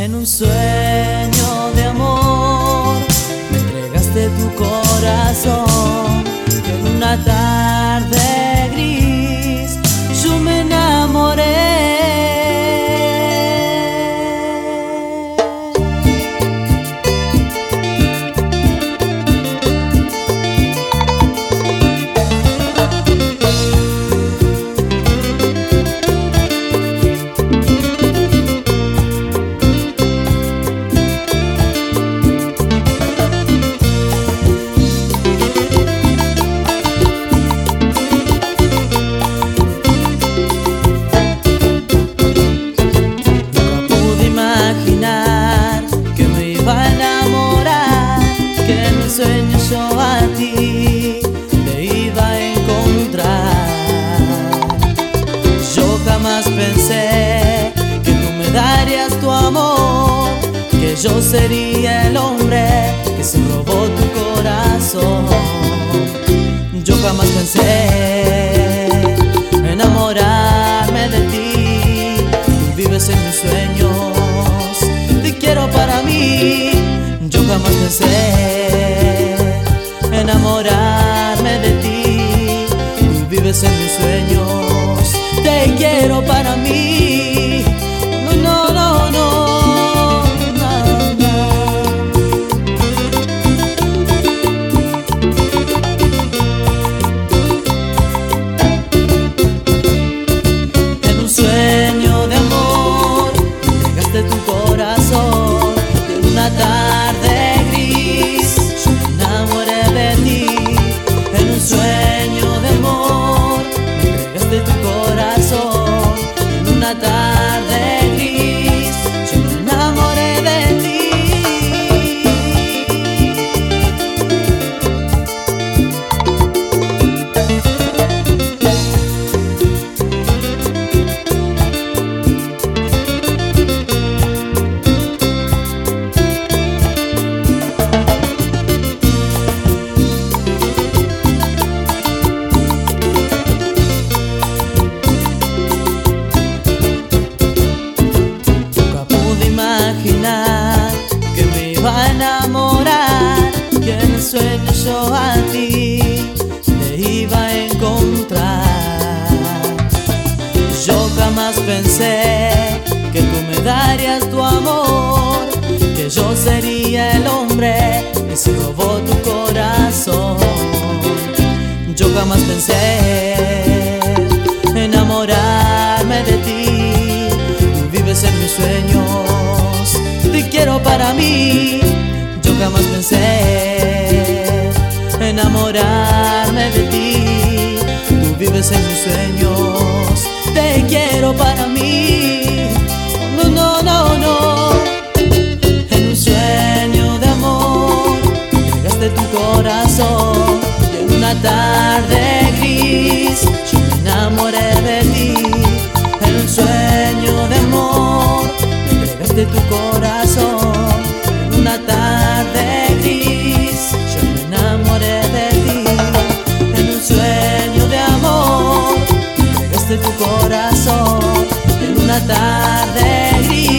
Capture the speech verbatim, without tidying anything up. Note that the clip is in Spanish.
En un sueño de amor me entregaste tu corazón. En una tarde gris yo me enamoré. Sueño yo a ti te iba a encontrar. Yo jamás pensé que tú me darías tu amor, que yo sería el hombre que se robó tu corazón. Yo jamás pensé enamorarme de ti. Tú vives en mis sueños, te quiero para mí. Yo jamás pensé enamorarme de ti. Tú vives en mis sueños, te quiero para mí. No, no, no, no, no, no. En un sueño de amor entregaste tu corazón. Y en una tarde gris yo me enamoré de ti. En un sueño de amor me entregaste tu corazón. En una tarde gris yo me enamoré de ti. Que me iba a enamorar, que en el sueño yo a ti te iba a encontrar. Yo jamás pensé que tú me darías tu amor, que yo sería el hombre que se robó tu corazón. Yo jamás pensé enamorarme de ti. Tú vives en mis sueños, te quiero para mí. Yo jamás pensé enamorarme de ti. Tú vives en mis sueños, te quiero para mí. No, no, no, no. En un sueño de amor entregaste tu corazón. Y en una tarde gris yo me enamoré de ti. En un sueño de amor entregaste tu corazón. En una tarde gris yo me enamoré de ti. En un sueño de amor entregaste tu corazón. En una tarde gris